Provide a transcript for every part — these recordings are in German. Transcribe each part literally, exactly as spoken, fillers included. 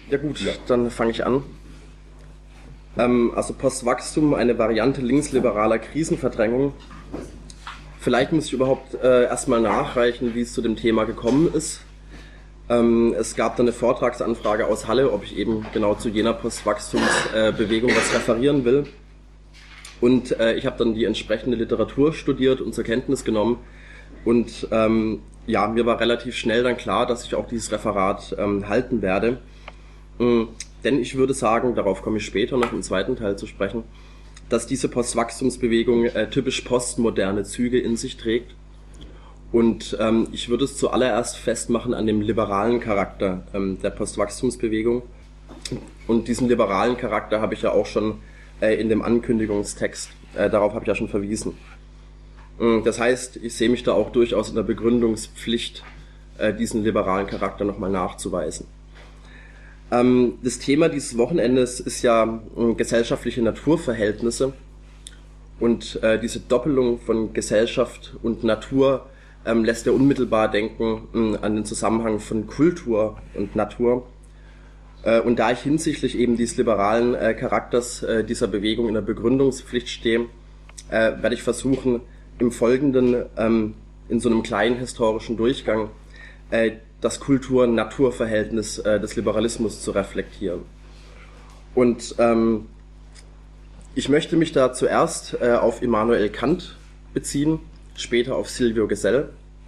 Ja gut, ja. Dann fange ich an. Ähm, also Postwachstum, eine Variante linksliberaler Krisenverdrängung. Vielleicht muss ich überhaupt äh, erstmal nachreichen, wie es zu dem Thema gekommen ist. Ähm, es gab dann eine Vortragsanfrage aus Halle, ob ich eben genau zu jener Postwachstumsbewegung äh, was referieren will. Und äh, ich habe dann die entsprechende Literatur studiert und zur Kenntnis genommen. Und ähm, ja, mir war relativ schnell dann klar, dass ich auch dieses Referat ähm, halten werde. Ähm, denn ich würde sagen, darauf komme ich später noch im zweiten Teil zu sprechen, dass diese Postwachstumsbewegung äh, typisch postmoderne Züge in sich trägt. Und ähm, ich würde es zuallererst festmachen an dem liberalen Charakter ähm, der Postwachstumsbewegung. Und diesen liberalen Charakter habe ich ja auch schon äh, in dem Ankündigungstext, äh, darauf habe ich ja schon verwiesen. Das heißt, ich sehe mich da auch durchaus in der Begründungspflicht, äh, diesen liberalen Charakter nochmal nachzuweisen. Ähm, das Thema dieses Wochenendes ist ja äh, gesellschaftliche Naturverhältnisse. Und äh, diese Doppelung von Gesellschaft und Natur ähm, lässt ja unmittelbar denken äh, an den Zusammenhang von Kultur und Natur. Äh, und da ich hinsichtlich eben dieses liberalen äh, Charakters äh, dieser Bewegung in der Begründungspflicht stehe, äh, werde ich versuchen, im Folgenden ähm, in so einem kleinen historischen Durchgang äh, das Kultur-Natur-Verhältnis äh, des Liberalismus zu reflektieren. Und ähm, ich möchte mich da zuerst äh, auf Immanuel Kant beziehen, später auf Silvio Gesell.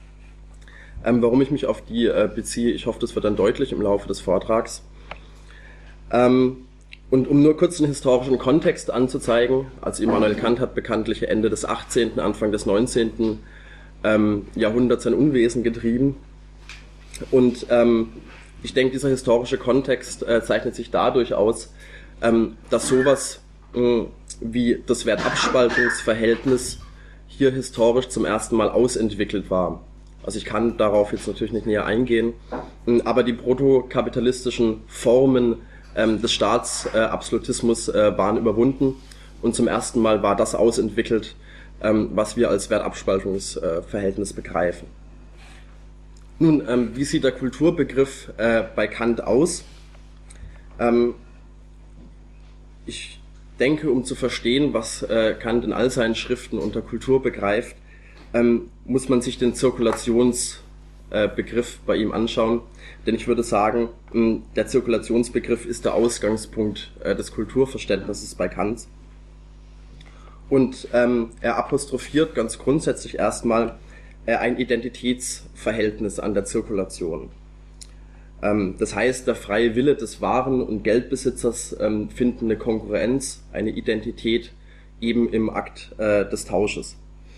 Ähm, warum ich mich auf die äh, beziehe, ich hoffe, das wird dann deutlich im Laufe des Vortrags. Ähm, Und um nur kurz einen historischen Kontext anzuzeigen, also Immanuel Kant hat bekanntlich Ende des achtzehnten, Anfang des neunzehnten Ähm, Jahrhunderts sein Unwesen getrieben. Und ähm, ich denke, dieser historische Kontext äh, zeichnet sich dadurch aus, ähm, dass sowas äh, wie das Wertabspaltungsverhältnis hier historisch zum ersten Mal ausentwickelt war. Also ich kann darauf jetzt natürlich nicht näher eingehen, aber die protokapitalistischen Formen des Staatsabsolutismus äh, waren überwunden und zum ersten Mal war das ausentwickelt, ähm, was wir als Wertabspaltungsverhältnis äh, begreifen. Nun, ähm, wie sieht der Kulturbegriff äh, bei Kant aus? Ähm, ich denke, um zu verstehen, was äh, Kant in all seinen Schriften unter Kultur begreift, ähm, muss man sich den Zirkulationsbegriff äh, bei ihm anschauen. Denn ich würde sagen, der Zirkulationsbegriff ist der Ausgangspunkt äh, des Kulturverständnisses bei Kant. Und ähm, er apostrophiert ganz grundsätzlich erstmal äh, ein Identitätsverhältnis an der Zirkulation. Ähm, das heißt, der freie Wille des Waren- und Geldbesitzers ähm, finden eine Konkurrenz, eine Identität eben im Akt äh, des Tausches.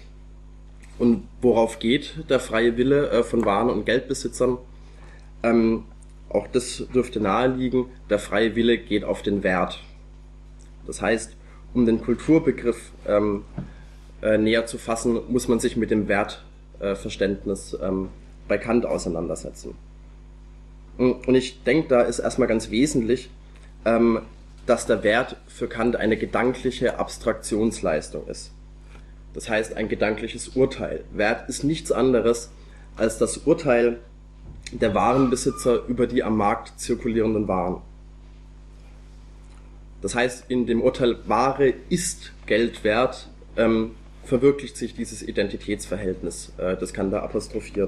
Und worauf geht der freie Wille äh, von Waren- und Geldbesitzern? Ähm, auch das dürfte naheliegen, der freie Wille geht auf den Wert. Das heißt, um den Kulturbegriff ähm, äh, näher zu fassen, muss man sich mit dem Wertverständnis äh, ähm, bei Kant auseinandersetzen. Und ich denke, da ist erstmal ganz wesentlich, ähm, dass der Wert für Kant eine gedankliche Abstraktionsleistung ist. Das heißt, ein gedankliches Urteil. Wert ist nichts anderes als das Urteil der Warenbesitzer über die am Markt zirkulierenden Waren. Das heißt, in dem Urteil Ware ist Geld wert, ähm, verwirklicht sich dieses Identitätsverhältnis, äh, das Kant da apostrophiert.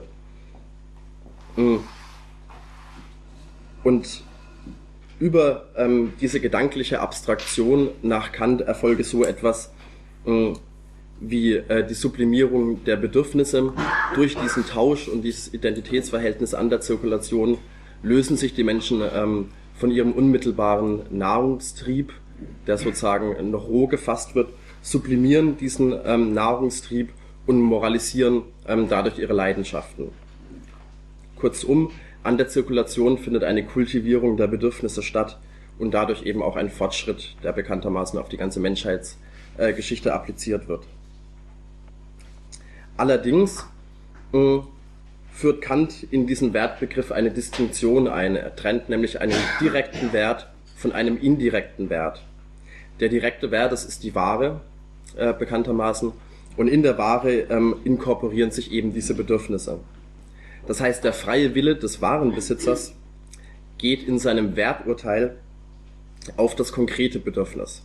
Und über ähm, diese gedankliche Abstraktion nach Kant erfolge so etwas äh, wie äh, die Sublimierung der Bedürfnisse. Durch diesen Tausch und dieses Identitätsverhältnis an der Zirkulation lösen sich die Menschen ähm, von ihrem unmittelbaren Nahrungstrieb, der sozusagen noch roh gefasst wird, sublimieren diesen ähm, Nahrungstrieb und moralisieren ähm, dadurch ihre Leidenschaften. Kurzum, an der Zirkulation findet eine Kultivierung der Bedürfnisse statt und dadurch eben auch ein Fortschritt, der bekanntermaßen auf die ganze Menschheitsgeschichte äh, appliziert wird. Allerdings äh, führt Kant in diesen Wertbegriff eine Distinktion ein. Er trennt nämlich einen direkten Wert von einem indirekten Wert. Der direkte Wert, das ist die Ware, äh, bekanntermaßen, und in der Ware ähm, inkorporieren sich eben diese Bedürfnisse. Das heißt, der freie Wille des Warenbesitzers geht in seinem Werturteil auf das konkrete Bedürfnis.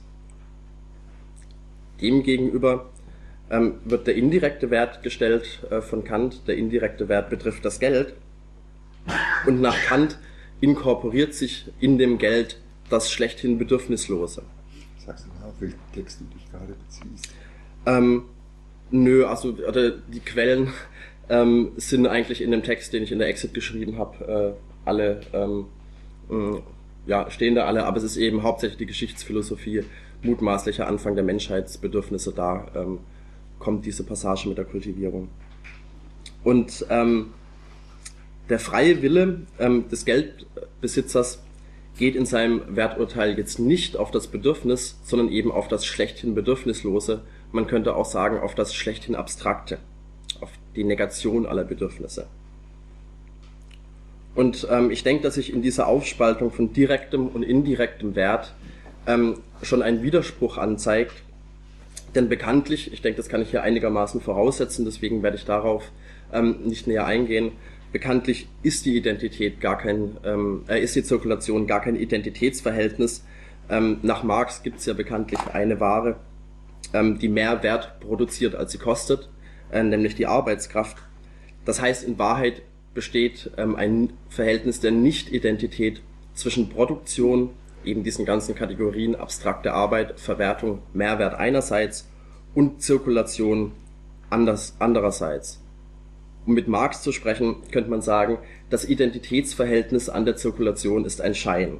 Demgegenüber ähm, wird der indirekte Wert gestellt äh, von Kant. Der indirekte Wert betrifft das Geld. Und nach Kant inkorporiert sich in dem Geld das schlechthin Bedürfnislose. Sagst du mal, auf welchen Text du dich gerade beziehst? Ähm, nö, also oder die Quellen ähm, sind eigentlich in dem Text, den ich in der Exit geschrieben habe, äh, alle, ähm, mh, ja, stehen da alle, aber es ist eben hauptsächlich die Geschichtsphilosophie, mutmaßlicher Anfang der Menschheitsbedürfnisse, da ähm, kommt diese Passage mit der Kultivierung. Und ähm, der freie Wille ähm, des Geldbesitzers geht in seinem Werturteil jetzt nicht auf das Bedürfnis, sondern eben auf das schlechthin Bedürfnislose. Man könnte auch sagen, auf das schlechthin Abstrakte, auf die Negation aller Bedürfnisse. Und ähm, ich denke, dass sich in dieser Aufspaltung von direktem und indirektem Wert ähm, schon ein Widerspruch anzeigt. Denn bekanntlich, ich denke, das kann ich hier einigermaßen voraussetzen, deswegen werde ich darauf ähm, nicht näher eingehen, bekanntlich ist die Identität gar kein, ähm, äh, ist die Zirkulation gar kein Identitätsverhältnis. Ähm, nach Marx gibt es ja bekanntlich eine Ware, ähm, die mehr Wert produziert, als sie kostet, äh, nämlich die Arbeitskraft. Das heißt, in Wahrheit besteht ähm, ein Verhältnis der Nicht-Identität zwischen Produktion, eben diesen ganzen Kategorien abstrakte Arbeit, Verwertung, Mehrwert einerseits und Zirkulation anders, andererseits. Um mit Marx zu sprechen, könnte man sagen, das Identitätsverhältnis an der Zirkulation ist ein Schein.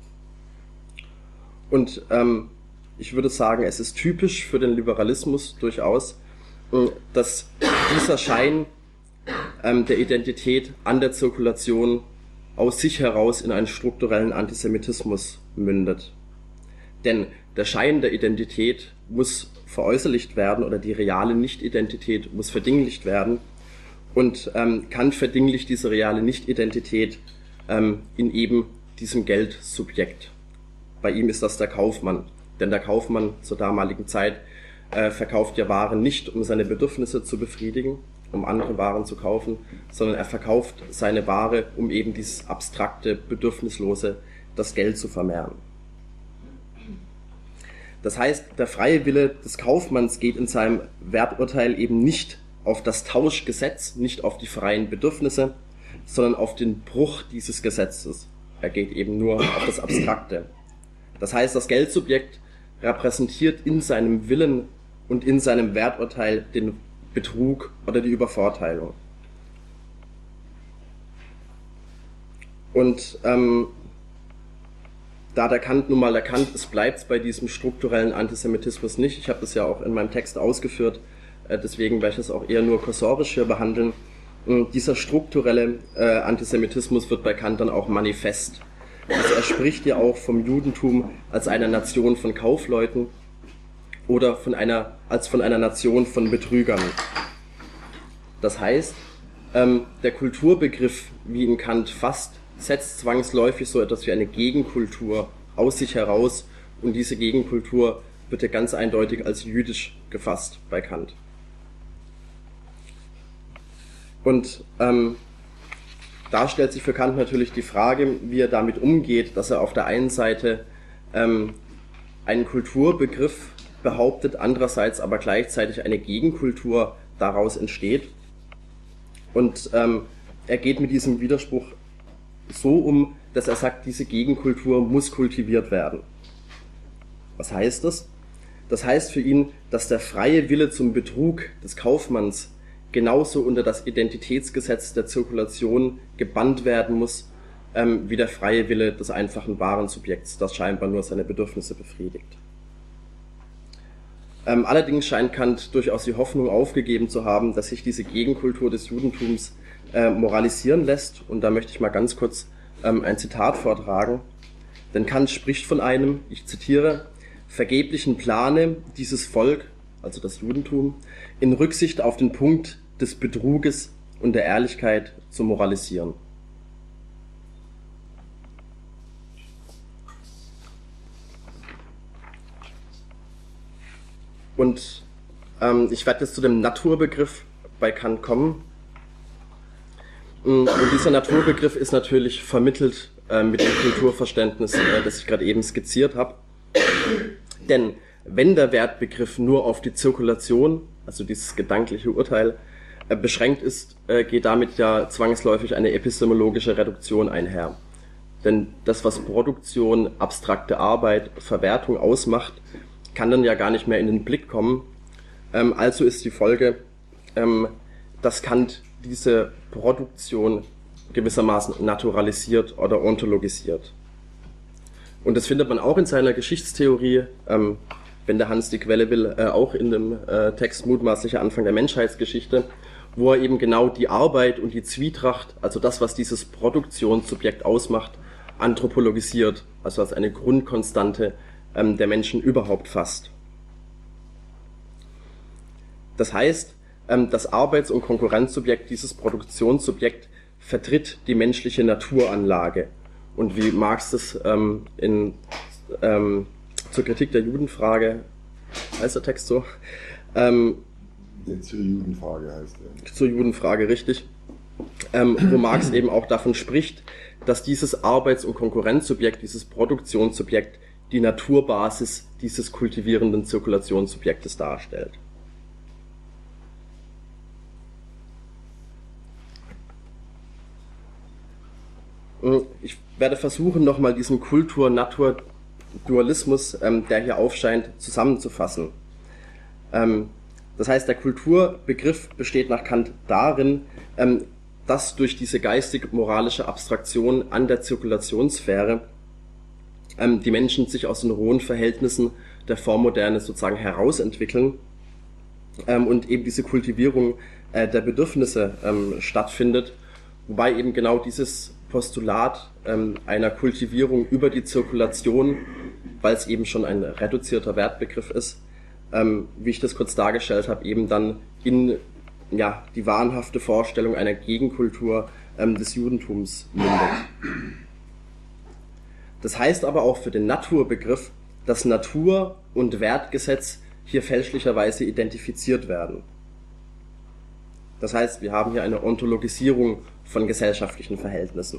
Und ähm, ich würde sagen, es ist typisch für den Liberalismus durchaus, dass dieser Schein ähm, der Identität an der Zirkulation aus sich heraus in einen strukturellen Antisemitismus mündet. Denn der Schein der Identität muss veräußerlicht werden oder die reale Nicht-Identität muss verdinglicht werden. Und ähm, Kant verdinglicht diese reale Nicht-Identität ähm, in eben diesem Geldsubjekt. Bei ihm ist das der Kaufmann. Denn der Kaufmann zur damaligen Zeit äh, verkauft ja Waren nicht, um seine Bedürfnisse zu befriedigen, um andere Waren zu kaufen, sondern er verkauft seine Ware, um eben dieses abstrakte, bedürfnislose, das Geld zu vermehren. Das heißt, der freie Wille des Kaufmanns geht in seinem Werturteil eben nicht auf das Tauschgesetz, nicht auf die freien Bedürfnisse, sondern auf den Bruch dieses Gesetzes. Er geht eben nur auf das Abstrakte. Das heißt, das Geldsubjekt repräsentiert in seinem Willen und in seinem Werturteil den Betrug oder die Übervorteilung. Und ähm, da der Kant nun mal erkannt ist, bleibt es bei diesem strukturellen Antisemitismus nicht. Ich habe das ja auch in meinem Text ausgeführt, äh, deswegen werde ich es auch eher nur kursorisch hier behandeln. Und dieser strukturelle äh, Antisemitismus wird bei Kant dann auch manifest. Also er spricht ja auch vom Judentum als einer Nation von Kaufleuten oder von einer, als von einer Nation von Betrügern. Das heißt, ähm, der Kulturbegriff, wie ihn Kant fasst, setzt zwangsläufig so etwas wie eine Gegenkultur aus sich heraus und diese Gegenkultur wird ja ganz eindeutig als jüdisch gefasst bei Kant. Und ähm, da stellt sich für Kant natürlich die Frage, wie er damit umgeht, dass er auf der einen Seite ähm, einen Kulturbegriff behauptet, andererseits aber gleichzeitig eine Gegenkultur daraus entsteht. Und ähm, er geht mit diesem Widerspruch so um, dass er sagt, diese Gegenkultur muss kultiviert werden. Was heißt das? Das heißt für ihn, dass der freie Wille zum Betrug des Kaufmanns genauso unter das Identitätsgesetz der Zirkulation gebannt werden muss, ähm, wie der freie Wille des einfachen Warensubjekts, das scheinbar nur seine Bedürfnisse befriedigt. Ähm, allerdings scheint Kant durchaus die Hoffnung aufgegeben zu haben, dass sich diese Gegenkultur des Judentums äh, moralisieren lässt. Und da möchte ich mal ganz kurz ähm, ein Zitat vortragen. Denn Kant spricht von einem, ich zitiere, vergeblichen Plane, dieses Volk, also das Judentum, in Rücksicht auf den Punkt des Betruges und der Ehrlichkeit zu moralisieren. Und ähm, ich werde jetzt zu dem Naturbegriff bei Kant kommen. Und dieser Naturbegriff ist natürlich vermittelt äh, mit dem Kulturverständnis, äh, das ich gerade eben skizziert habe. Denn wenn der Wertbegriff nur auf die Zirkulation, also dieses gedankliche Urteil, äh, beschränkt ist, äh, geht damit ja zwangsläufig eine epistemologische Reduktion einher. Denn das, was Produktion, abstrakte Arbeit, Verwertung ausmacht, kann dann ja gar nicht mehr in den Blick kommen. Ähm, also ist die Folge, ähm, dass Kant diese Produktion gewissermaßen naturalisiert oder ontologisiert. Und das findet man auch in seiner Geschichtstheorie, ähm, wenn der Hans die Quelle will, äh, auch in dem äh, Text Mutmaßlicher Anfang der Menschheitsgeschichte, wo er eben genau die Arbeit und die Zwietracht, also das, was dieses Produktionssubjekt ausmacht, anthropologisiert, also als eine Grundkonstante ähm, der Menschen überhaupt fasst. Das heißt, ähm, das Arbeits- und Konkurrenzsubjekt, dieses Produktionssubjekt, vertritt die menschliche Naturanlage. Und wie Marx das ähm, in, ähm, zur Kritik der Judenfrage, heißt der Text so? Ähm, ja, zur Judenfrage heißt er. Zur Judenfrage, richtig. Ähm, wo Marx eben auch davon spricht, dass dieses Arbeits- und Konkurrenzsubjekt, dieses Produktionssubjekt, die Naturbasis dieses kultivierenden Zirkulationssubjektes darstellt. Ich werde versuchen, nochmal diesen Kultur-Natur-Dualismus, ähm, der hier aufscheint, zusammenzufassen. Ähm, das heißt, der Kulturbegriff besteht nach Kant darin, ähm, dass durch diese geistig-moralische Abstraktion an der Zirkulationssphäre ähm, die Menschen sich aus den rohen Verhältnissen der Vormoderne sozusagen herausentwickeln ähm, und eben diese Kultivierung äh, der Bedürfnisse ähm, stattfindet, wobei eben genau dieses Postulat ähm, einer Kultivierung über die Zirkulation, weil es eben schon ein reduzierter Wertbegriff ist, ähm, wie ich das kurz dargestellt habe, eben dann in ja, die wahnhafte Vorstellung einer Gegenkultur ähm, des Judentums mündet. Das heißt aber auch für den Naturbegriff, dass Natur und Wertgesetz hier fälschlicherweise identifiziert werden. Das heißt, wir haben hier eine Ontologisierung von gesellschaftlichen Verhältnissen.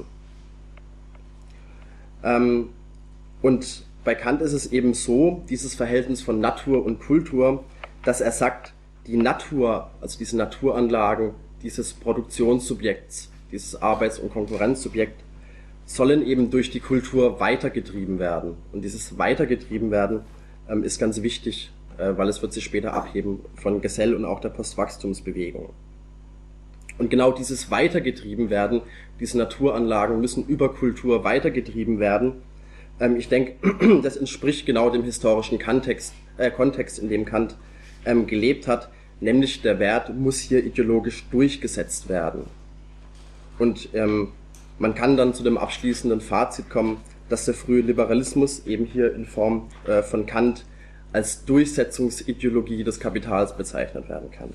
Ähm, und bei Kant ist es eben so, dieses Verhältnis von Natur und Kultur, dass er sagt, die Natur, also diese Naturanlagen dieses Produktionssubjekts, dieses Arbeits- und Konkurrenzsubjekt, sollen eben durch die Kultur weitergetrieben werden. Und dieses Weitergetrieben werden ähm, ist ganz wichtig, äh, weil es wird sich später abheben von Gesell und auch der Postwachstumsbewegung. Und genau dieses weitergetrieben werden, diese Naturanlagen müssen über Kultur weitergetrieben werden. Ähm, ich denke, das entspricht genau dem historischen Kontext, äh, Kontext, in dem Kant ähm, gelebt hat, nämlich der Wert muss hier ideologisch durchgesetzt werden. Und ähm, man kann dann zu dem abschließenden Fazit kommen, dass der frühe Liberalismus eben hier in Form äh, von Kant als Durchsetzungsideologie des Kapitals bezeichnet werden kann.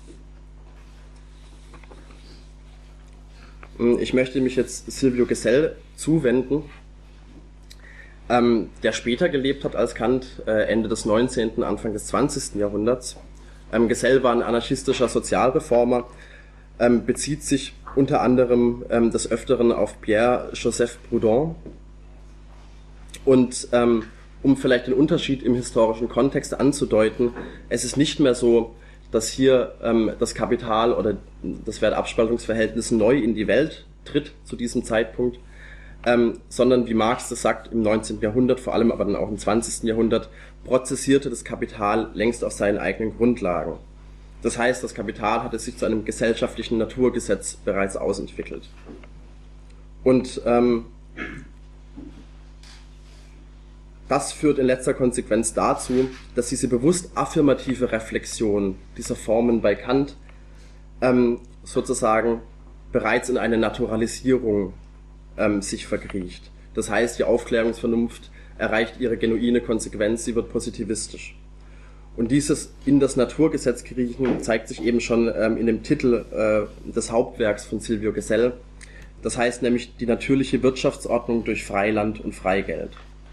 Ich möchte mich jetzt Silvio Gesell zuwenden, ähm, der später gelebt hat als Kant, äh, Ende des neunzehnten, Anfang des zwanzigsten Jahrhunderts. Ähm, Gesell war ein anarchistischer Sozialreformer, ähm, bezieht sich unter anderem ähm, des Öfteren auf Pierre-Joseph Proudhon. Und ähm, um vielleicht den Unterschied im historischen Kontext anzudeuten, es ist nicht mehr so, dass hier ähm, das Kapital oder das Wertabspaltungsverhältnis neu in die Welt tritt zu diesem Zeitpunkt, ähm, sondern wie Marx das sagt, im neunzehnten Jahrhundert, vor allem aber dann auch im zwanzigsten Jahrhundert, prozessierte das Kapital längst auf seinen eigenen Grundlagen. Das heißt, das Kapital hatte sich zu einem gesellschaftlichen Naturgesetz bereits ausentwickelt. Und ähm, das führt in letzter Konsequenz dazu, dass diese bewusst affirmative Reflexion dieser Formen bei Kant ähm, sozusagen bereits in eine Naturalisierung ähm, sich verkriecht. Das heißt, die Aufklärungsvernunft erreicht ihre genuine Konsequenz, sie wird positivistisch. Und dieses in das Naturgesetz kriechen zeigt sich eben schon ähm, in dem Titel äh, des Hauptwerks von Silvio Gesell. Das heißt nämlich die natürliche Wirtschaftsordnung durch Freiland und Freigeld.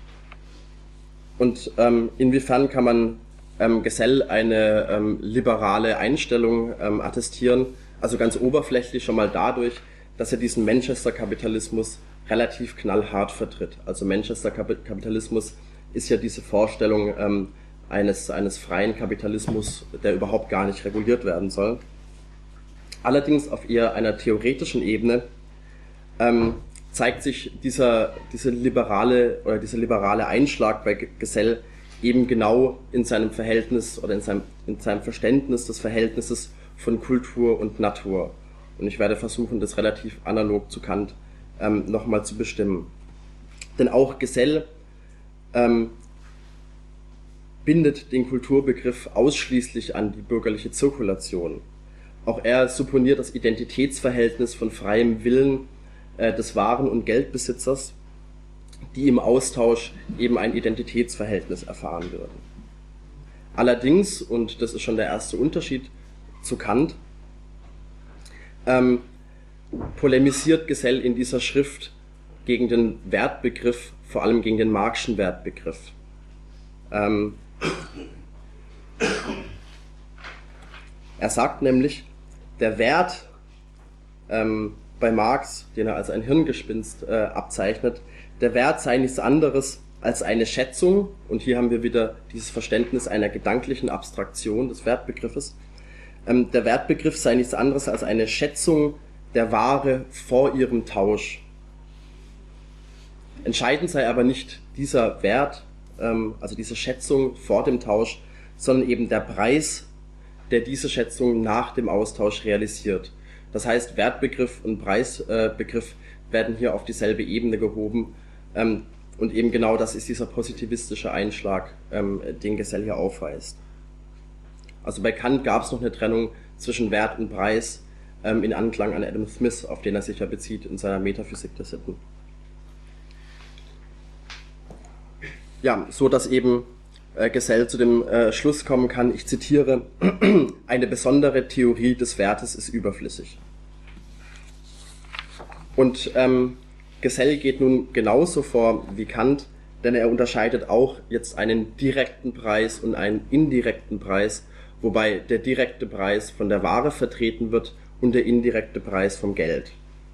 Und ähm, inwiefern kann man ähm, Gesell eine ähm, liberale Einstellung ähm, attestieren? Also ganz oberflächlich schon mal dadurch, dass er diesen Manchester-Kapitalismus relativ knallhart vertritt. Also Manchester Kapitalismus ist ja diese Vorstellung ähm, eines, eines freien Kapitalismus, der überhaupt gar nicht reguliert werden soll. Allerdings auf eher einer theoretischen Ebene ähm, zeigt sich dieser, diese liberale oder dieser liberale Einschlag bei Gesell eben genau in seinem Verhältnis oder in seinem, in seinem Verständnis des Verhältnisses von Kultur und Natur. Und ich werde versuchen, das relativ analog zu Kant ähm, nochmal zu bestimmen. Denn auch Gesell ähm, bindet den Kulturbegriff ausschließlich an die bürgerliche Zirkulation. Auch er supponiert das Identitätsverhältnis von freiem Willen äh, des Waren- und Geldbesitzers, die im Austausch eben ein Identitätsverhältnis erfahren würden. Allerdings, und das ist schon der erste Unterschied zu Kant, ähm, polemisiert Gesell in dieser Schrift gegen den Wertbegriff, vor allem gegen den Marxschen Wertbegriff. Ähm, er sagt nämlich, der Wert ähm, bei Marx, den er als ein Hirngespinst äh, abzeichnet, der Wert sei nichts anderes als eine Schätzung, und hier haben wir wieder dieses Verständnis einer gedanklichen Abstraktion des Wertbegriffes. Ähm, der Wertbegriff sei nichts anderes als eine Schätzung der Ware vor ihrem Tausch. Entscheidend sei aber nicht dieser Wert, ähm, also diese Schätzung vor dem Tausch, sondern eben der Preis, der diese Schätzung nach dem Austausch realisiert. Das heißt, Wertbegriff und Preisbegriff äh, werden hier auf dieselbe Ebene gehoben, ähm, und eben genau das ist dieser positivistische Einschlag, ähm, den Gesell hier aufweist. Also bei Kant gab es noch eine Trennung zwischen Wert und Preis, ähm, in Anklang an Adam Smith, auf den er sich ja bezieht in seiner Metaphysik der Sitten. Ja, so dass eben äh, Gesell zu dem äh, Schluss kommen kann, ich zitiere, eine besondere Theorie des Wertes ist überflüssig. Und ähm, Gesell geht nun genauso vor wie Kant, denn er unterscheidet auch jetzt einen direkten Preis und einen indirekten Preis, wobei der direkte Preis von der Ware vertreten wird und der indirekte Preis vom Geld.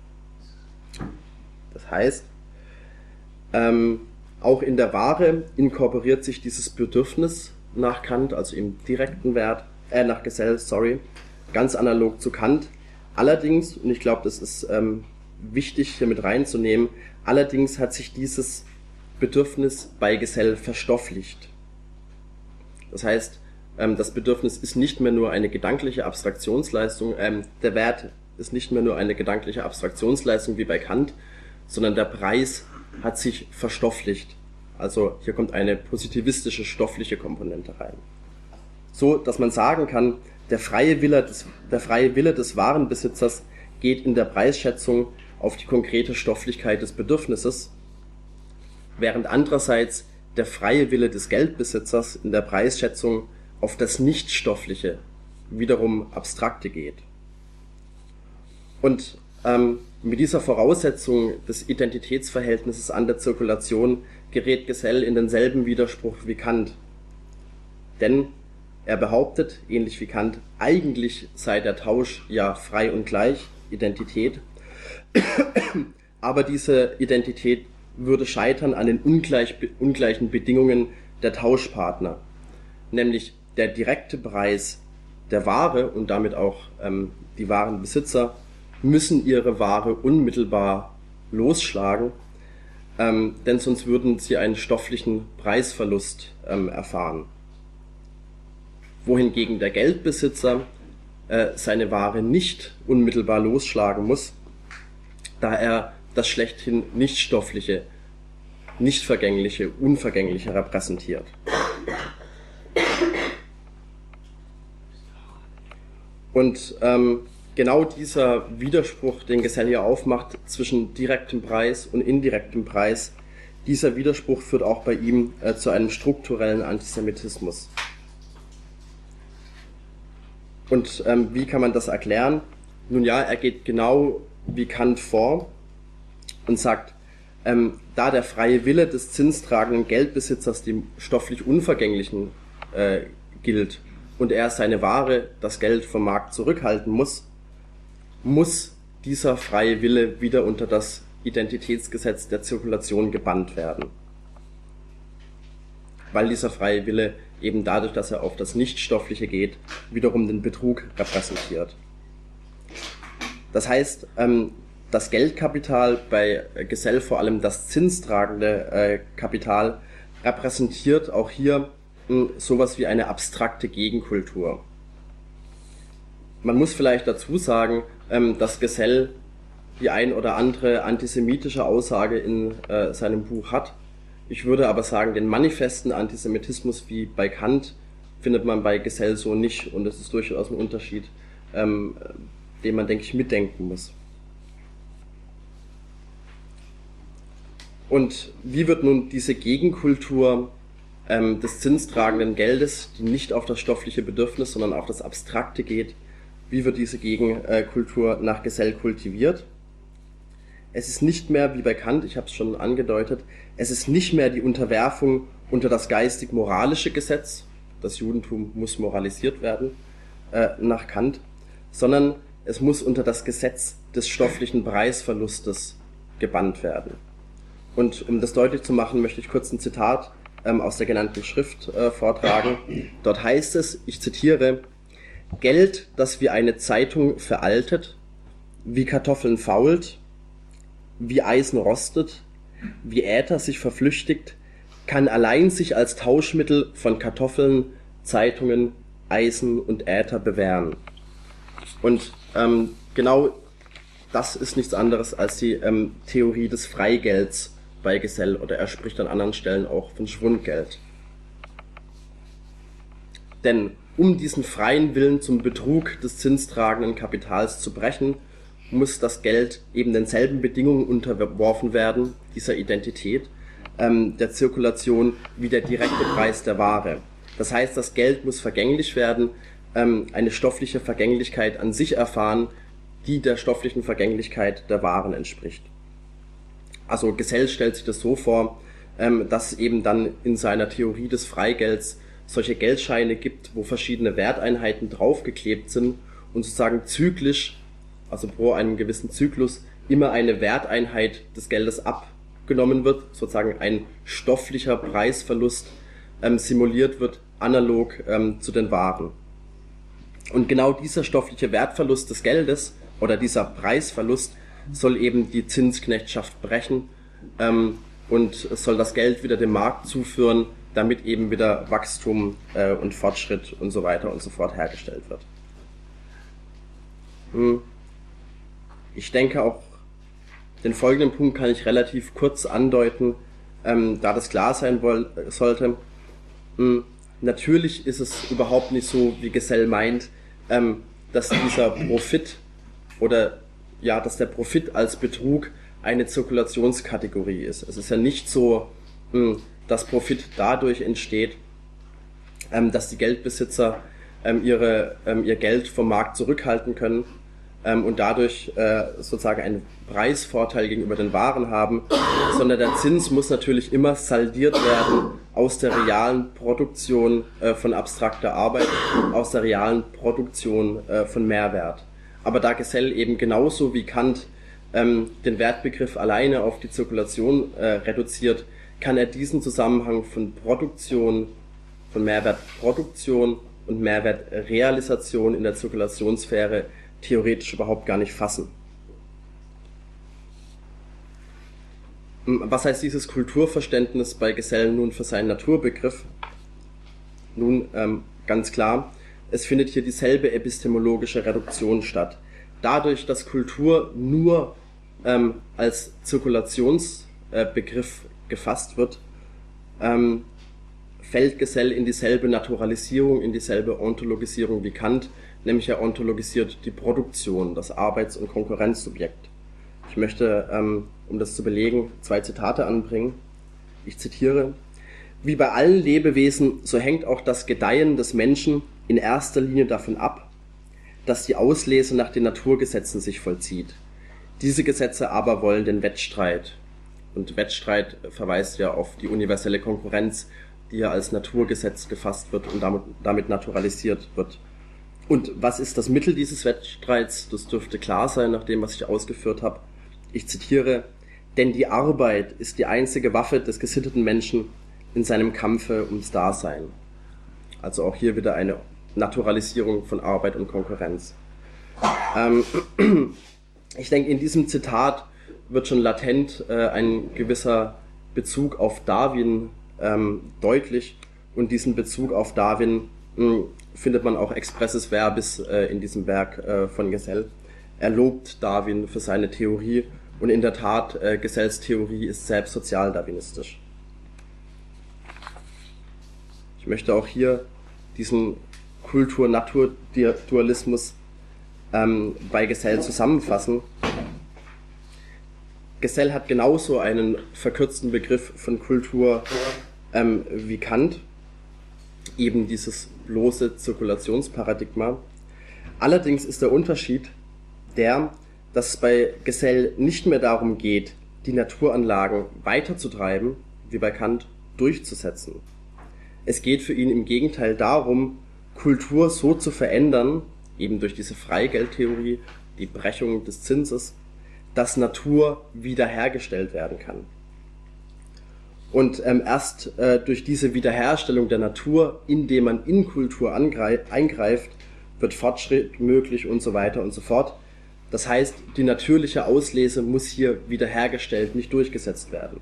Das heißt, ähm, auch in der Ware inkorporiert sich dieses Bedürfnis nach Kant, also im direkten Wert, äh, nach Gesell, sorry, ganz analog zu Kant. Allerdings, und ich glaube, das ist ähm, wichtig hier mit reinzunehmen, allerdings hat sich dieses Bedürfnis bei Gesell verstofflicht. Das heißt, ähm, das Bedürfnis ist nicht mehr nur eine gedankliche Abstraktionsleistung, ähm, der Wert ist nicht mehr nur eine gedankliche Abstraktionsleistung wie bei Kant, sondern der Preis hat sich verstofflicht. Also hier kommt eine positivistische stoffliche Komponente rein. So, dass man sagen kann, der freie Wille des, der freie Wille des Warenbesitzers geht in der Preisschätzung auf die konkrete Stofflichkeit des Bedürfnisses, während andererseits der freie Wille des Geldbesitzers in der Preisschätzung auf das Nichtstoffliche, wiederum Abstrakte geht. Und ähm, mit dieser Voraussetzung des Identitätsverhältnisses an der Zirkulation gerät Gesell in denselben Widerspruch wie Kant. Denn er behauptet, ähnlich wie Kant, eigentlich sei der Tausch ja frei und gleich, Identität, aber diese Identität würde scheitern an den ungleich, ungleichen Bedingungen der Tauschpartner, nämlich der direkte Preis der Ware und damit auch ähm, die Warenbesitzer müssen ihre Ware unmittelbar losschlagen, ähm, denn sonst würden sie einen stofflichen Preisverlust ähm, erfahren. Wohingegen der Geldbesitzer äh, seine Ware nicht unmittelbar losschlagen muss, da er das schlechthin Nichtstoffliche, Nichtvergängliche, Unvergängliche repräsentiert. Und ähm, genau dieser Widerspruch, den Gesell hier aufmacht zwischen direktem Preis und indirektem Preis, dieser Widerspruch führt auch bei ihm äh, zu einem strukturellen Antisemitismus. Und ähm, wie kann man das erklären? Nun ja, er geht genau wie Kant vor und sagt, ähm, da der freie Wille des zinstragenden Geldbesitzers dem stofflich Unvergänglichen äh, gilt und er seine Ware, das Geld vom Markt zurückhalten muss, muss dieser freie Wille wieder unter das Identitätsgesetz der Zirkulation gebannt werden. Weil dieser freie Wille eben dadurch, dass er auf das Nichtstoffliche geht, wiederum den Betrug repräsentiert. Das heißt, das Geldkapital, bei Gesell vor allem das zinstragende Kapital, repräsentiert auch hier sowas wie eine abstrakte Gegenkultur. Man muss vielleicht dazu sagen, dass Gesell die ein oder andere antisemitische Aussage in seinem Buch hat. Ich würde aber sagen, den manifesten Antisemitismus wie bei Kant findet man bei Gesell so nicht, und das ist durchaus ein Unterschied, ähm, den man, denke ich, mitdenken muss. Und wie wird nun diese Gegenkultur ähm, des zinstragenden Geldes, die nicht auf das stoffliche Bedürfnis, sondern auf das Abstrakte geht, wie wird diese Gegenkultur nach Gesell kultiviert? Es ist nicht mehr wie bei Kant, ich habe es schon angedeutet, es ist nicht mehr die Unterwerfung unter das geistig-moralische Gesetz, das Judentum muss moralisiert werden, äh, nach Kant, sondern es muss unter das Gesetz des stofflichen Preisverlustes gebannt werden. Und um das deutlich zu machen, möchte ich kurz ein Zitat ähm, aus der genannten Schrift äh, vortragen. Dort heißt es, ich zitiere, Geld, das wie eine Zeitung veraltet, wie Kartoffeln fault, wie Eisen rostet, wie Äther sich verflüchtigt, kann allein sich als Tauschmittel von Kartoffeln, Zeitungen, Eisen und Äther bewähren. Und ähm, genau das ist nichts anderes als die ähm, Theorie des Freigelds bei Gesell, oder er spricht an anderen Stellen auch von Schwundgeld. Denn um diesen freien Willen zum Betrug des zinstragenden Kapitals zu brechen, muss das Geld eben denselben Bedingungen unterworfen werden, dieser Identität, ähm, der Zirkulation, wie der direkte Preis der Ware. Das heißt, das Geld muss vergänglich werden, ähm, eine stoffliche Vergänglichkeit an sich erfahren, die der stofflichen Vergänglichkeit der Waren entspricht. Also Gesell stellt sich das so vor, ähm, dass es eben dann in seiner Theorie des Freigelds solche Geldscheine gibt, wo verschiedene Werteinheiten draufgeklebt sind und sozusagen zyklisch, also pro einem gewissen Zyklus, immer eine Werteinheit des Geldes abgenommen wird, sozusagen ein stofflicher Preisverlust ähm, simuliert wird, analog ähm, zu den Waren. Und genau dieser stoffliche Wertverlust des Geldes oder dieser Preisverlust soll eben die Zinsknechtschaft brechen ähm, und soll das Geld wieder dem Markt zuführen, damit eben wieder Wachstum äh, und Fortschritt und so weiter und so fort hergestellt wird. Hm. Ich denke auch, den folgenden Punkt kann ich relativ kurz andeuten, ähm, da das klar sein woll- sollte. Hm. Natürlich ist es überhaupt nicht so, wie Gesell meint, ähm, dass dieser Profit oder ja, dass der Profit als Betrug eine Zirkulationskategorie ist. Es ist ja nicht so, mh, dass Profit dadurch entsteht, ähm, dass die Geldbesitzer ähm, ihre, ähm, ihr Geld vom Markt zurückhalten können ähm, und dadurch äh, sozusagen einen Preisvorteil gegenüber den Waren haben, sondern der Zins muss natürlich immer saldiert werden aus der realen Produktion äh, von abstrakter Arbeit, aus der realen Produktion äh, von Mehrwert. Aber da Gesell eben genauso wie Kant ähm, den Wertbegriff alleine auf die Zirkulation äh, reduziert, kann er diesen Zusammenhang von Produktion, von Mehrwertproduktion und Mehrwertrealisation in der Zirkulationssphäre theoretisch überhaupt gar nicht fassen. Was heißt dieses Kulturverständnis bei Gesell nun für seinen Naturbegriff? Nun, ähm, ganz klar, es findet hier dieselbe epistemologische Reduktion statt. Dadurch, dass Kultur nur ähm, als Zirkulationsbegriff äh, gefasst wird, ähm, fällt Gesell in dieselbe Naturalisierung, in dieselbe Ontologisierung wie Kant, nämlich er ontologisiert die Produktion, das Arbeits- und Konkurrenzsubjekt. Ich möchte, ähm, um das zu belegen, zwei Zitate anbringen. Ich zitiere: Wie bei allen Lebewesen, so hängt auch das Gedeihen des Menschen in erster Linie davon ab, dass die Auslese nach den Naturgesetzen sich vollzieht. Diese Gesetze aber wollen den Wettstreit. Und Wettstreit verweist ja auf die universelle Konkurrenz, die ja als Naturgesetz gefasst wird und damit, damit naturalisiert wird. Und was ist das Mittel dieses Wettstreits? Das dürfte klar sein, nach dem, was ich ausgeführt habe. Ich zitiere: denn die Arbeit ist die einzige Waffe des gesitteten Menschen in seinem Kampfe ums Dasein. Also auch hier wieder eine Naturalisierung von Arbeit und Konkurrenz. Ähm, ich denke, in diesem Zitat wird schon latent äh, ein gewisser Bezug auf Darwin ähm, deutlich, und diesen Bezug auf Darwin mh, findet man auch expresses verbis äh, in diesem Werk äh, von Gesell. Er lobt Darwin für seine Theorie, und in der Tat, äh, Gesells Theorie ist selbst sozialdarwinistisch. Ich möchte auch hier diesen Kultur-Natur-Dualismus ähm, bei Gesell zusammenfassen. Gesell hat genauso einen verkürzten Begriff von Kultur ähm, wie Kant, eben dieses bloße Zirkulationsparadigma. Allerdings ist der Unterschied der, dass es bei Gesell nicht mehr darum geht, die Naturanlagen weiterzutreiben, wie bei Kant durchzusetzen. Es geht für ihn im Gegenteil darum, Kultur so zu verändern, eben durch diese Freigeldtheorie, die Brechung des Zinses, dass Natur wiederhergestellt werden kann. Und ähm, erst äh, durch diese Wiederherstellung der Natur, indem man in Kultur eingreift, wird Fortschritt möglich und so weiter und so fort. Das heißt, die natürliche Auslese muss hier wiederhergestellt, nicht durchgesetzt werden.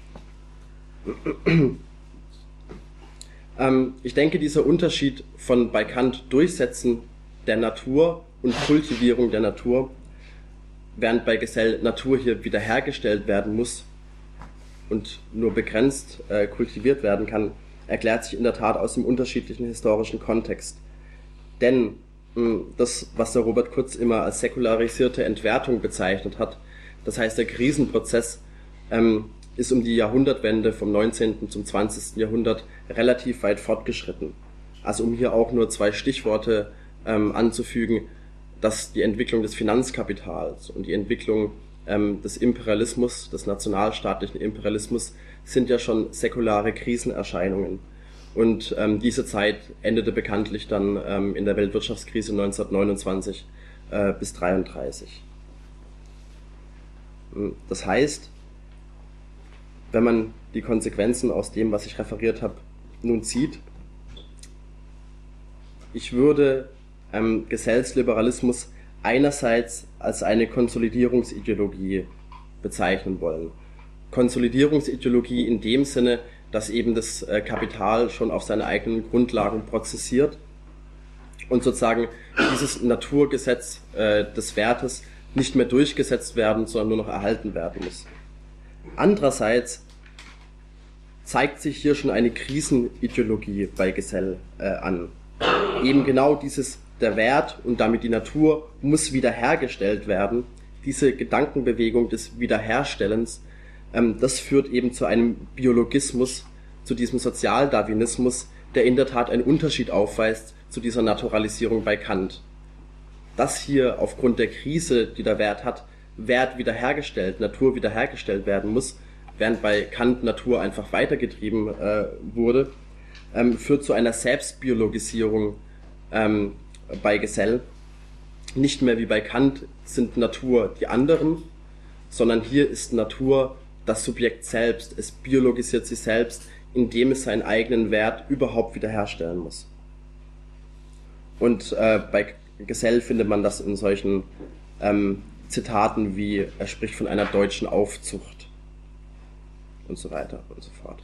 ähm, ich denke, dieser Unterschied von bei Kant Durchsetzen der Natur und Kultivierung der Natur, während bei Gesell Natur hier wiederhergestellt werden muss und nur begrenzt äh, kultiviert werden kann, erklärt sich in der Tat aus dem unterschiedlichen historischen Kontext. Denn mh, das, was der Robert Kurz immer als säkularisierte Entwertung bezeichnet hat, das heißt der Krisenprozess, ähm, ist um die Jahrhundertwende vom neunzehnten zum zwanzigsten Jahrhundert relativ weit fortgeschritten. Also um hier auch nur zwei Stichworte ähm, anzufügen, dass die Entwicklung des Finanzkapitals und die Entwicklung ähm, des Imperialismus, des nationalstaatlichen Imperialismus, sind ja schon säkulare Krisenerscheinungen. Und ähm, diese Zeit endete bekanntlich dann ähm, in der Weltwirtschaftskrise neunzehnhundertneunundzwanzig äh, bis dreiunddreißig. Das heißt, wenn man die Konsequenzen aus dem, was ich referiert habe, nun zieht, ich würde ähm, Gesells Liberalismus einerseits als eine Konsolidierungsideologie bezeichnen wollen. Konsolidierungsideologie in dem Sinne, dass eben das äh, Kapital schon auf seine eigenen Grundlagen prozessiert und sozusagen dieses Naturgesetz äh, des Wertes nicht mehr durchgesetzt werden, sondern nur noch erhalten werden muss. Andererseits zeigt sich hier schon eine Krisenideologie bei Gesell äh, an. Eben genau dieses, der Wert und damit die Natur muss wiederhergestellt werden, diese Gedankenbewegung des Wiederherstellens, ähm, das führt eben zu einem Biologismus, zu diesem Sozialdarwinismus, der in der Tat einen Unterschied aufweist zu dieser Naturalisierung bei Kant. Dass hier aufgrund der Krise, die der Wert hat, Wert wiederhergestellt, Natur wiederhergestellt werden muss, während bei Kant Natur einfach weitergetrieben äh, wurde, ähm, führt zu einer Selbstbiologisierung ähm, bei Gesell. Nicht mehr wie bei Kant sind Natur die anderen, sondern hier ist Natur das Subjekt selbst. Es biologisiert sich selbst, indem es seinen eigenen Wert überhaupt wiederherstellen muss. Und äh, bei Gesell findet man das in solchen ähm, Zitaten wie, er spricht von einer deutschen Aufzucht und so weiter und so fort.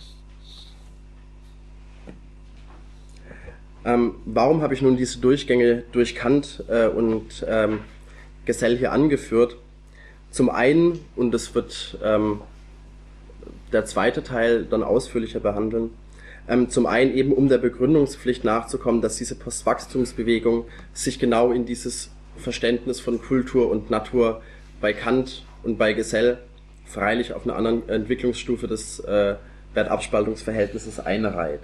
Ähm, warum habe ich nun diese Durchgänge durch Kant äh, und ähm, Gesell hier angeführt? Zum einen, und das wird ähm, der zweite Teil dann ausführlicher behandeln, ähm, zum einen eben um der Begründungspflicht nachzukommen, dass diese Postwachstumsbewegung sich genau in dieses Verständnis von Kultur und Natur bei Kant und bei Gesell, freilich auf einer anderen Entwicklungsstufe des äh, Wertabspaltungsverhältnisses, einreiht.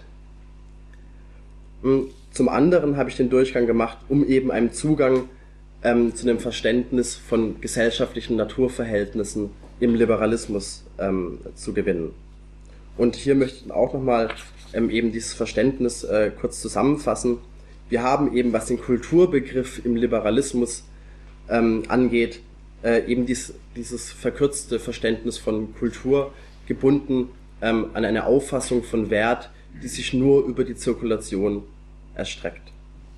Zum anderen habe ich den Durchgang gemacht, um eben einen Zugang ähm, zu dem Verständnis von gesellschaftlichen Naturverhältnissen im Liberalismus ähm, zu gewinnen. Und hier möchte ich auch nochmal ähm, eben dieses Verständnis äh, kurz zusammenfassen. Wir haben eben, was den Kulturbegriff im Liberalismus ähm, angeht, äh, eben dies, dieses verkürzte Verständnis von Kultur gebunden ähm, an eine Auffassung von Wert, die sich nur über die Zirkulation erstreckt.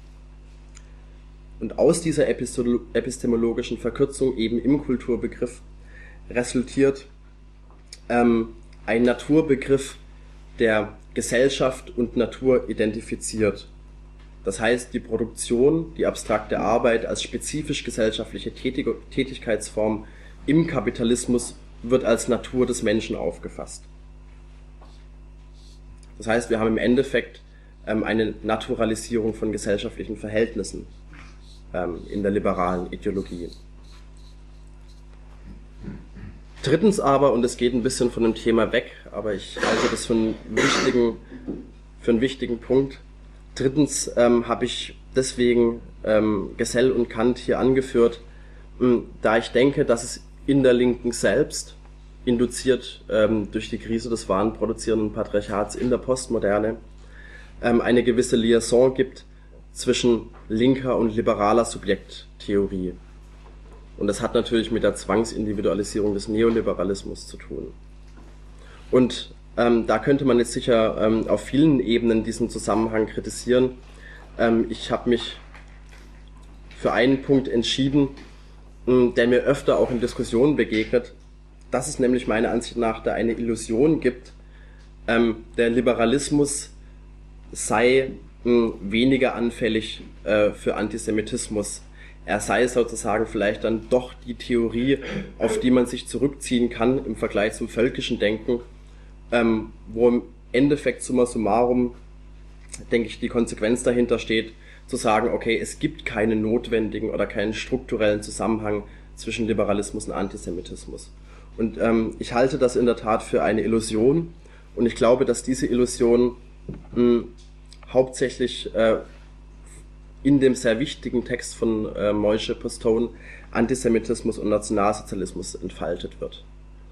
Und aus dieser epistemologischen Verkürzung eben im Kulturbegriff resultiert ähm, ein Naturbegriff, der Gesellschaft und Natur identifiziert. Das heißt, die Produktion, die abstrakte Arbeit als spezifisch gesellschaftliche Tätig- Tätigkeitsform im Kapitalismus wird als Natur des Menschen aufgefasst. Das heißt, wir haben im Endeffekt ähm, eine Naturalisierung von gesellschaftlichen Verhältnissen ähm, in der liberalen Ideologie. Drittens aber, und es geht ein bisschen von dem Thema weg, aber ich halte das für einen wichtigen, für einen wichtigen Punkt. Drittens ähm, habe ich deswegen ähm, Gesell und Kant hier angeführt, ähm, da ich denke, dass es in der Linken selbst, induziert ähm, durch die Krise des warenproduzierenden Patriarchats in der Postmoderne, ähm, eine gewisse Liaison gibt zwischen linker und liberaler Subjekttheorie. Und das hat natürlich mit der Zwangsindividualisierung des Neoliberalismus zu tun. Und ähm, da könnte man jetzt sicher ähm, auf vielen Ebenen diesen Zusammenhang kritisieren. Ähm, ich habe mich für einen Punkt entschieden, ähm, der mir öfter auch in Diskussionen begegnet, dass es nämlich meiner Ansicht nach da eine Illusion gibt, ähm, der Liberalismus sei ähm, weniger anfällig äh, für Antisemitismus. Er sei sozusagen vielleicht dann doch die Theorie, auf die man sich zurückziehen kann im Vergleich zum völkischen Denken, ähm, wo im Endeffekt summa summarum, denke ich, die Konsequenz dahinter steht, zu sagen, okay, es gibt keinen notwendigen oder keinen strukturellen Zusammenhang zwischen Liberalismus und Antisemitismus. Und ähm, ich halte das in der Tat für eine Illusion und ich glaube, dass diese Illusion mh, hauptsächlich äh, in dem sehr wichtigen Text von äh, Moishe Postone Antisemitismus und Nationalsozialismus entfaltet wird.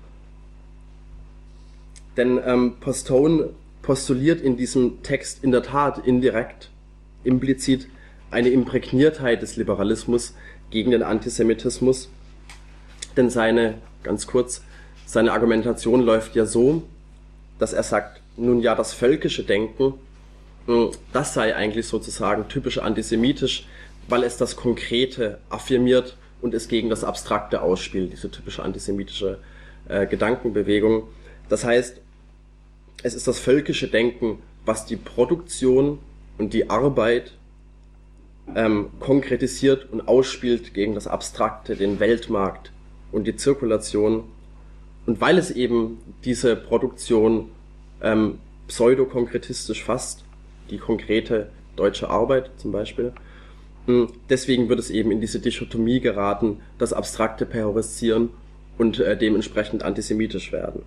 Denn ähm, Postone postuliert in diesem Text in der Tat indirekt, implizit eine Imprägniertheit des Liberalismus gegen den Antisemitismus. Denn seine, ganz kurz, seine Argumentation läuft ja so, dass er sagt, nun ja, das völkische Denken, das sei eigentlich sozusagen typisch antisemitisch, weil es das Konkrete affirmiert und es gegen das Abstrakte ausspielt, diese typische antisemitische äh, Gedankenbewegung. Das heißt, es ist das völkische Denken, was die Produktion und die Arbeit ähm, konkretisiert und ausspielt gegen das Abstrakte, den Weltmarkt und die Zirkulation. Und weil es eben diese Produktion ähm, pseudokonkretistisch fasst, die konkrete deutsche Arbeit zum Beispiel. Deswegen wird es eben in diese Dichotomie geraten, das Abstrakte perhorisieren und äh, dementsprechend antisemitisch werden.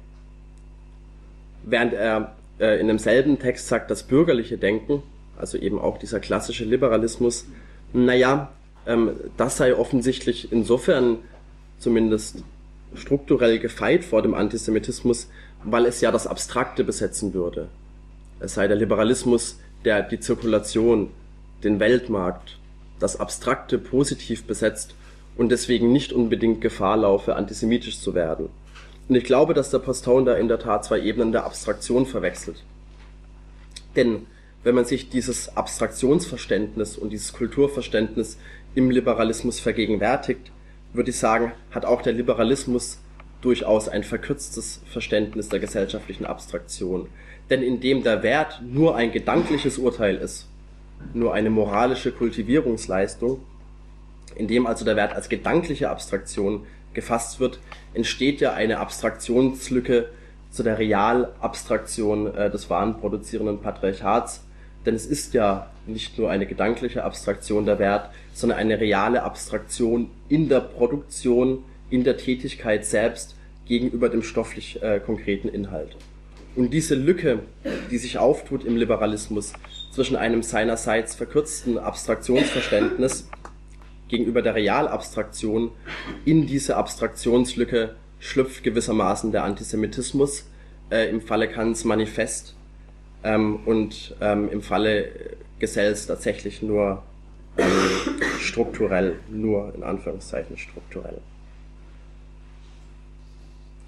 Während er äh, in demselben Text sagt, das bürgerliche Denken, also eben auch dieser klassische Liberalismus, naja, ähm, das sei offensichtlich insofern zumindest strukturell gefeit vor dem Antisemitismus, weil es ja das Abstrakte besetzen würde. Es sei der Liberalismus, der die Zirkulation, den Weltmarkt, das Abstrakte positiv besetzt und deswegen nicht unbedingt Gefahr laufe, antisemitisch zu werden. Und ich glaube, dass der Postone da in der Tat zwei Ebenen der Abstraktion verwechselt. Denn wenn man sich dieses Abstraktionsverständnis und dieses Kulturverständnis im Liberalismus vergegenwärtigt, würde ich sagen, hat auch der Liberalismus durchaus ein verkürztes Verständnis der gesellschaftlichen Abstraktion. Denn indem der Wert nur ein gedankliches Urteil ist, nur eine moralische Kultivierungsleistung, indem also der Wert als gedankliche Abstraktion gefasst wird, entsteht ja eine Abstraktionslücke zu der Realabstraktion äh, des warenproduzierenden Patriarchats. Denn es ist ja nicht nur eine gedankliche Abstraktion der Wert, sondern eine reale Abstraktion in der Produktion, in der Tätigkeit selbst gegenüber dem stofflich äh, konkreten Inhalt. Und diese Lücke, die sich auftut im Liberalismus zwischen einem seinerseits verkürzten Abstraktionsverständnis gegenüber der Realabstraktion, in diese Abstraktionslücke schlüpft gewissermaßen der Antisemitismus, äh, im Falle Kants Manifest ähm, und ähm, im Falle Gesells tatsächlich nur ähm, strukturell, nur in Anführungszeichen strukturell.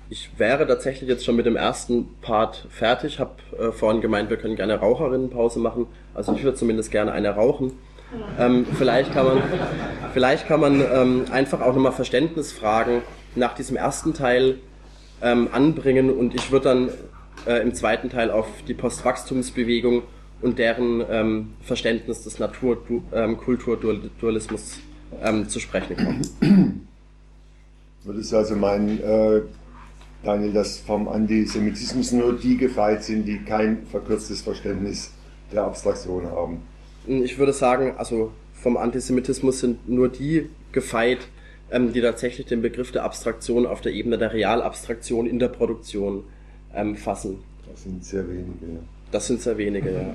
ich wäre tatsächlich jetzt schon mit dem ersten Part fertig. Habe äh, vorhin gemeint, wir können gerne Raucherinnenpause machen. Also ich würde zumindest gerne eine rauchen. Ähm, vielleicht kann man, vielleicht kann man ähm, einfach auch nochmal Verständnisfragen nach diesem ersten Teil ähm, anbringen und ich würde dann äh, im zweiten Teil auf die Postwachstumsbewegung und deren ähm, Verständnis des Natur-Kultur-Dualismus ähm, zu sprechen kommen. Würdest du also meinen, äh, Daniel, dass vom Antisemitismus nur die gefeit sind, die kein verkürztes Verständnis der Abstraktion haben? Ich würde sagen, also vom Antisemitismus sind nur die gefeit, ähm, die tatsächlich den Begriff der Abstraktion auf der Ebene der Realabstraktion in der Produktion ähm, fassen. Das sind sehr wenige, ja. Das sind sehr wenige, ja.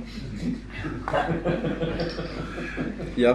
Ja?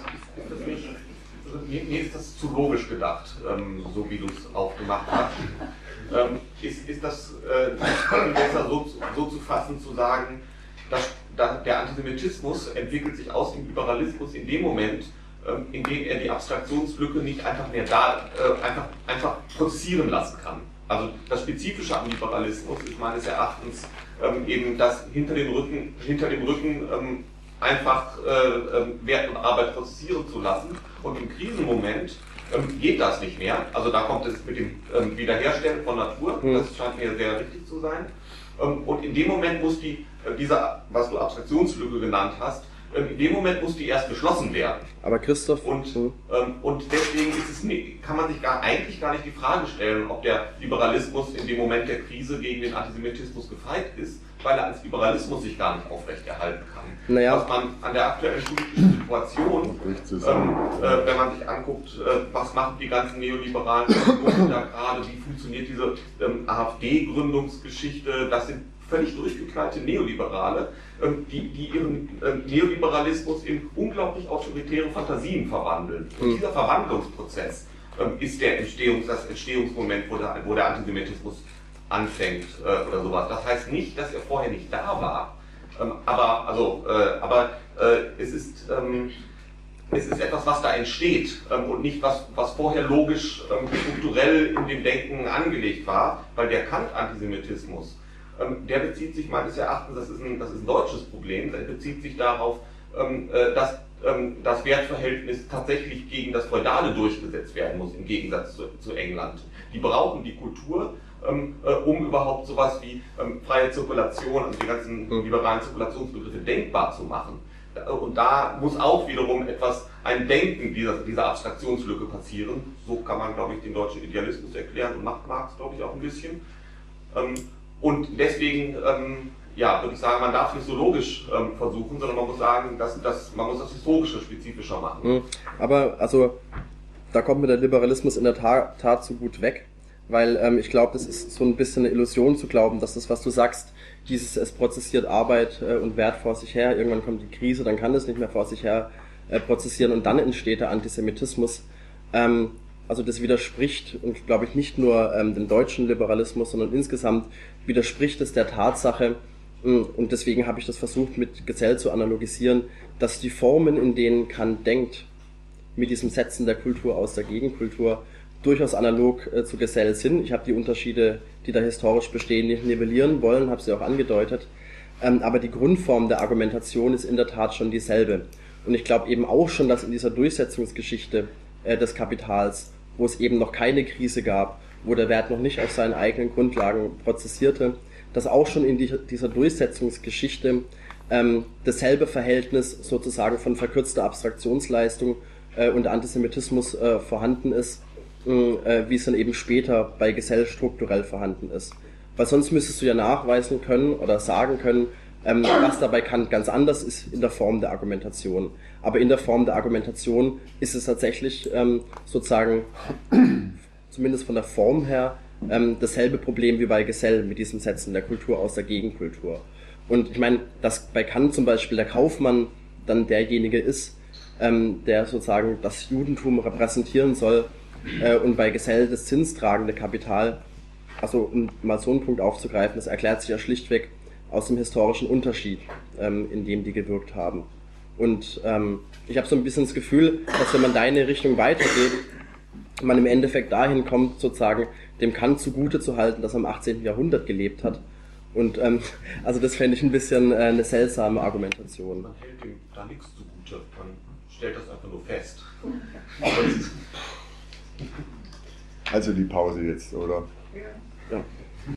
Also, mir, mir ist das zu logisch gedacht, ähm, so wie du es auch gemacht hast. Ähm, ist, ist das äh, besser so, so zu fassen, zu sagen, dass, dass der Antisemitismus entwickelt sich aus dem Liberalismus in dem Moment, ähm, in dem er die Abstraktionslücke nicht einfach mehr da, äh, einfach, einfach prozessieren lassen kann. Also das Spezifische am Liberalismus ist meines Erachtens ähm, eben das hinter dem Rücken, hinter dem Rücken ähm, einfach äh, ähm, Wert und Arbeit prozessieren zu lassen. Und im Krisenmoment ähm, geht das nicht mehr. Also da kommt es mit dem ähm, Wiederherstellen von Natur, mhm. das scheint mir sehr richtig zu sein. Ähm, und in dem Moment muss die, äh, diese, was du Abstraktionslücke genannt hast, ähm, in dem Moment muss die erst geschlossen werden. Aber Christoph... Und, mhm. ähm, und deswegen ist es nicht, kann man sich gar, eigentlich gar nicht die Frage stellen, ob der Liberalismus in dem Moment der Krise gegen den Antisemitismus gefeit ist, weil er als Liberalismus sich gar nicht aufrechterhalten kann. Naja. Was man an der aktuellen politischen Situation, ähm, äh, wenn man sich anguckt, äh, was machen die ganzen neoliberalen Gruppen da gerade, wie funktioniert diese ähm, AfD-Gründungsgeschichte, das sind völlig durchgeknallte Neoliberale, ähm, die, die ihren ähm, Neoliberalismus in unglaublich autoritäre Fantasien verwandeln. Und dieser Verwandlungsprozess ähm, ist der Entstehungs-, das Entstehungsmoment, wo der, wo der Antisemitismus anfängt äh, oder sowas. Das heißt nicht, dass er vorher nicht da war, ähm, aber, also, äh, aber äh, es, ist, ähm, es ist etwas, was da entsteht ähm, und nicht was, was vorher logisch, ähm, strukturell in dem Denken angelegt war, weil der Kant-Antisemitismus, ähm, der bezieht sich meines Erachtens, das ist ein, das ist ein deutsches Problem, der bezieht sich darauf, ähm, äh, dass ähm, das Wertverhältnis tatsächlich gegen das Feudale durchgesetzt werden muss, im Gegensatz zu, zu England. Die brauchen die Kultur, Ähm, äh, um überhaupt sowas wie ähm, freie Zirkulation, also die ganzen liberalen Zirkulationsbegriffe denkbar zu machen. Und da muss auch wiederum etwas, ein Denken dieser, dieser Abstraktionslücke passieren. So kann man, glaube ich, den deutschen Idealismus erklären und macht Marx, glaube ich, auch ein bisschen. Ähm, und deswegen, ähm, ja, würde ich sagen, man darf es nicht so logisch ähm, versuchen, sondern man muss sagen, dass, dass, man muss das Historische spezifischer machen. Aber, also, da kommt mir der Liberalismus in der Tat, Tat so gut weg. Weil ähm, ich glaube, das ist so ein bisschen eine Illusion zu glauben, dass das, was du sagst, dieses, es prozessiert Arbeit äh, und Wert vor sich her, irgendwann kommt die Krise, dann kann es nicht mehr vor sich her äh, prozessieren und dann entsteht der Antisemitismus. Ähm, also das widerspricht, und glaube ich nicht nur ähm, dem deutschen Liberalismus, sondern insgesamt widerspricht es der Tatsache, mh, und deswegen habe ich das versucht mit Gesell zu analogisieren, dass die Formen, in denen Kant denkt, mit diesem Setzen der Kultur aus der Gegenkultur, durchaus analog äh, zu Gesell sind. Ich habe die Unterschiede, die da historisch bestehen, nicht nivellieren wollen, habe sie auch angedeutet. Ähm, aber die Grundform der Argumentation ist in der Tat schon dieselbe. Und ich glaube eben auch schon, dass in dieser Durchsetzungsgeschichte äh, des Kapitals, wo es eben noch keine Krise gab, wo der Wert noch nicht auf seinen eigenen Grundlagen prozessierte, dass auch schon in die, dieser Durchsetzungsgeschichte ähm, dasselbe Verhältnis sozusagen von verkürzter Abstraktionsleistung äh, und Antisemitismus äh, vorhanden ist, wie es dann eben später bei Gesell strukturell vorhanden ist. Weil sonst müsstest du ja nachweisen können oder sagen können, ähm, was da bei Kant ganz anders ist in der Form der Argumentation. Aber in der Form der Argumentation ist es tatsächlich ähm, sozusagen, zumindest von der Form her, ähm, dasselbe Problem wie bei Gesell mit diesem Setzen der Kultur aus der Gegenkultur. Und ich meine, dass bei Kant zum Beispiel der Kaufmann dann derjenige ist, ähm, der sozusagen das Judentum repräsentieren soll, und bei Gesell das zinstragende Kapital, also um mal so einen Punkt aufzugreifen, das erklärt sich ja schlichtweg aus dem historischen Unterschied, ähm, in dem die gewirkt haben. Und ähm, ich habe so ein bisschen das Gefühl, dass wenn man da in eine Richtung weitergeht, man im Endeffekt dahin kommt, sozusagen dem Kant zugute zu halten, dass er im achtzehnten Jahrhundert gelebt hat. Und ähm, also das fände ich ein bisschen äh, eine seltsame Argumentation. Man hält ihm da nichts zugute, man stellt das einfach nur fest. Also die Pause jetzt, oder? Ja. Ja.